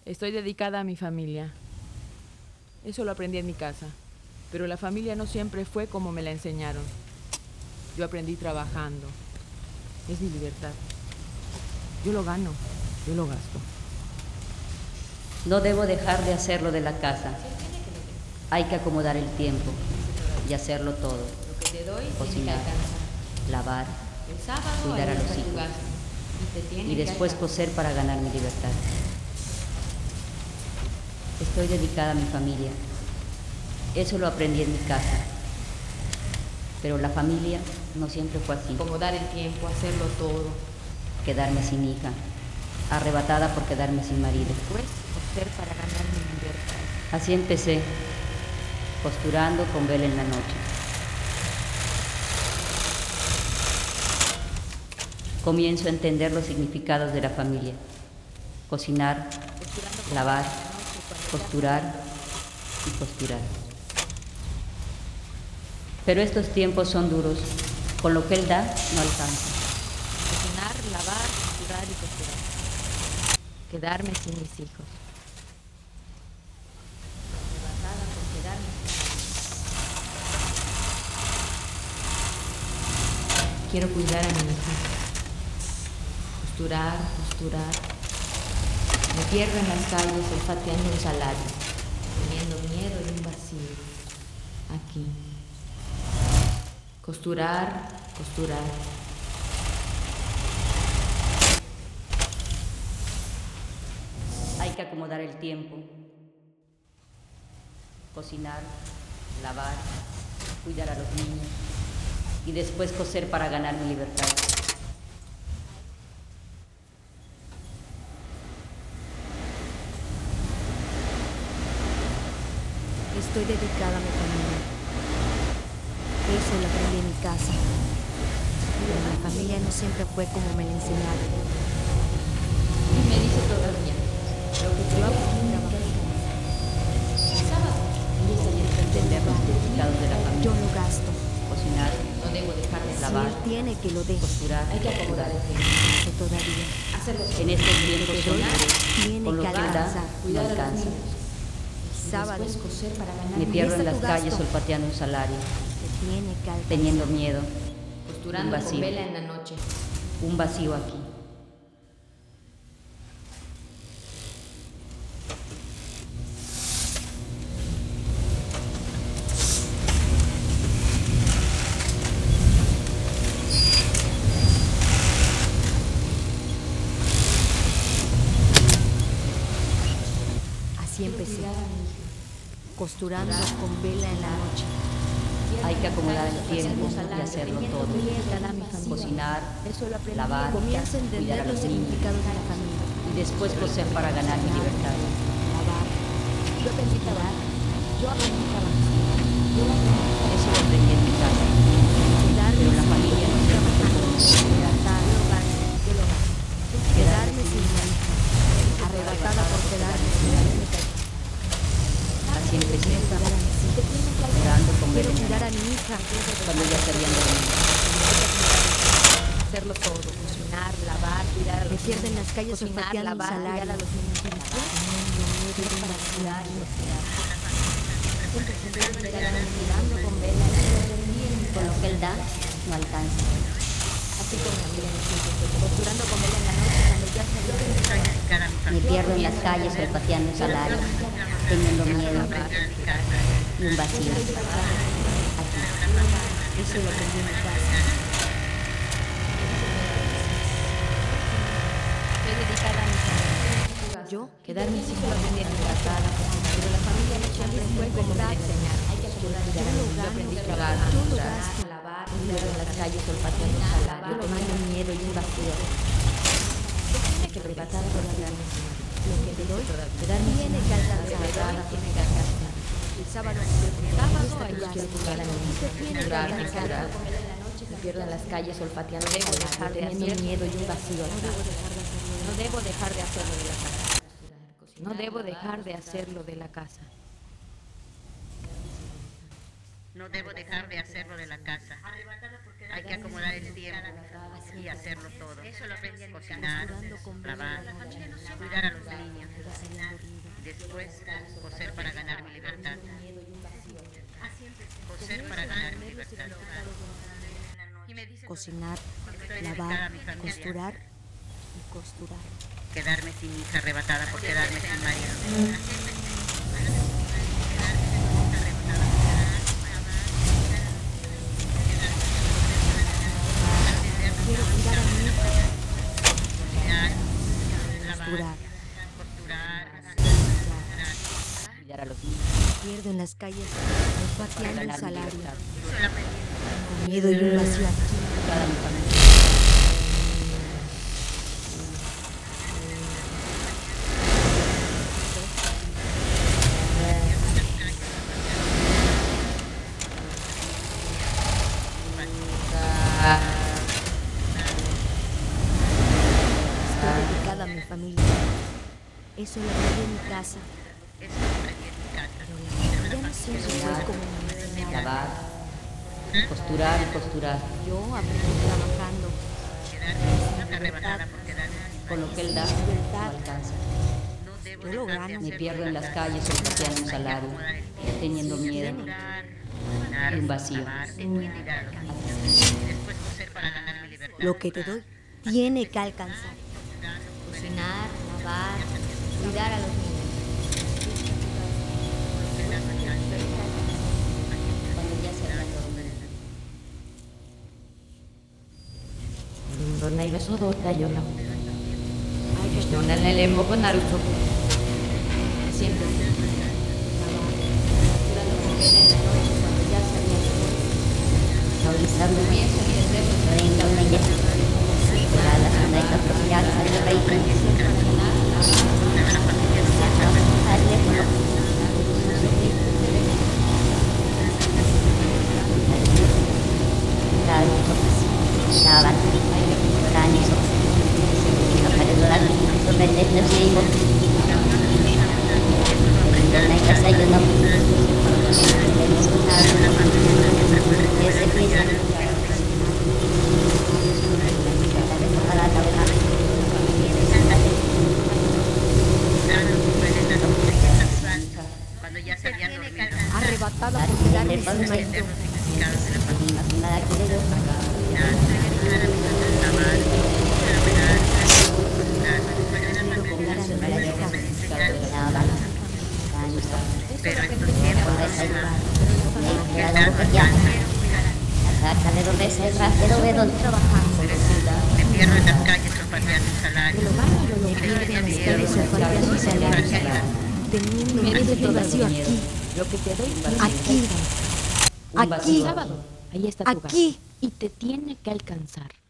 Estoy dedicada a mi familia. Eso lo aprendí en mi casa. Pero la familia no siempre fue como me la enseñaron. Yo aprendí trabajando. Es mi libertad. Yo lo gano, yo lo gasto. No debo dejar de hacerlo de la casa. Hay que acomodar el tiempo y hacerlo todo. Lo que te doy Cocinar, lavar, el sábado cuidar a los tu hijos gasto. y después coser para ganar mi libertad. Estoy dedicada a mi familia. Eso lo aprendí en mi casa. Pero la familia no siempre fue así. Acomodar el tiempo, hacerlo todo. Quedarme sin hija, arrebatada por quedarme sin marido. Después coser para ganar mi libertad. Así empecé, costurando con vela en la noche. Comienzo a entender los significados de la familia. Cocinar, lavar, costurar y costurar. Pero estos tiempos son duros. Con lo que él da, no alcanza. Cocinar, lavar, costurar y costurar. Quedarme sin mis hijos. Arrebatada por quedarme sin. Quiero cuidar a mi hija. Costurar, costurar. Me pierdo en las calles olfateando un salario, teniendo miedo y un vacío. Aquí. Costurar, costurar. Hay que acomodar el tiempo. Cocinar, lavar, cuidar a los niños y después coser para ganar mi libertad. Estoy dedicada a mi familia. Eso lo aprendí en mi casa. Pero la familia no siempre fue como me la enseñaron. Y me dice todavía, lo que yo hago es trabajar. El sábado, Comienzo a entender los significados de la familia. Yo lo gasto. Cocinar, no debo dejar de Si lavar, él tiene que lo dé. costurar, Hay que acomodar el tiempo. Eso todavía. Hacerlo En estos tiempos son Tiene con lo que que da, alcanzar. no cuidar a los alcanza. niños. Sábado. Después coser para ganar Me mi pierdo en está las tu calles gasto. olfateando un salario, Se tiene que alcanzar. teniendo miedo, costurando un con vacío. vela en la noche. un vacío aquí. Así empecé. Costurando con vela en la noche. Hay que acomodar el tiempo y hacerlo todo. Cocinar, lavar, Comienzo a cuidar entender a los los niños significados de la familia. y después coser para ganar mi libertad. Lavar. Yo aprendí a lavar. Yo aprendí a trabajar. Eso lo aprendí en mi casa. Quedarme Pero la sin familia no siempre fue como me libertad. enseñaron. Yo lo gasto. Quedarme sin mi hija. Arrebatada por quedarme sin mi hija. Así empecé, Llorando con Quiero vela en la cuidar a noche, mi hija. cuando ya se habían dormido. Hacerlo todo, cocinar, lavar, cuidar a Me los pierdo en niños. las calles Cocinar, olfateando un lavar, salario. cuidar a los niños. Cuidando con vela. Con lo que él da, no alcanza. Así con mi amiga en el sitio, costurando con vela en la noche cuando ya se había. Me pierdo en las calles olfateando un salario, teniendo miedo y un vacío. Aquí. Eso lo aprendí en mi casa. Estoy dedicada a mi familia. Yo Quedarme sin familia embarazada, pero la familia no siempre fue como me la enseñaron. Hay que cuidar a Yo los lo niños. Yo gano, aprendí a yo trabajar, lo cocinar, gasto. lavar, cuidar en las calles olfateando un salario, teniendo miedo y un vacío. Tiene que arrebatar por quedarme sin lo que te doy, quedarme sin Tiene que alcanzar. arrebatada, tiene que alcanzar. El sábado. Sábado Esta hay tu que gasto. cuidar a mi hija, Tiene que cuidar, alcanzar. cuidar. Me pierdo en las calles olfateando un salario, teniendo miedo y un vacío. No debo dejar de hacerlo de la casa. No debo dejar de hacerlo de la casa. No debo dejar de hacerlo de la casa. Hay que acomodar el tiempo y hacerlo todo. Cocinar, lavar, cuidar a los niños, después coser para ganar mi libertad. Coser para ganar mi libertad. Y me dice, Cocinar, estoy dedicada lavar, a mi familia. costurar y costurar. Quedarme sin hija arrebatada por quedarme sin marido. Quiero cuidar a mi hija, Lavar, costurar, costurar, Cuidar a los niños pierdo en las calles, para pateando un ganar mi salario, libertad. con miedo y un vacío aquí. Dedicada a mi familia. Estoy dedicada a mi familia. Eso lo aprendí en mi casa. Pero la familia no siempre fue como me enseñaron. Lavar, costurar y costurar. Yo aprendí trabajando. arrebatada por quedarme sin Con lo que él da, no alcanza. Yo lo gano. Me pierdo en las calles olfateando un salario, teniendo miedo y un vacío. después coser para ganar mi libertad. Lo que te doy tiene que alcanzar. Cocinar, lavar, cuidar a los niños. Cuando ya se había dormido. Donna iba sodota yo no. Donna nelle moko Naruto. Siempre curando con pena en la noche cuando ya se había dormido. Realizando Comienza a crecer nuestra Venga una ya. Para la zona de confianza de raíz. Cuando ya se habían dormido. Arrebatada por quedarme sin marido. Pero estos tiempos me pierdo en las calles olfateando un salario. El hogar me pierde en las calles olfateando un salario. Teniendo miedo y vacío aquí. Lo que te doy Aquí. Un Aquí. vacío. sábado. Ahí está tu Aquí. gasto. Y te tiene que alcanzar.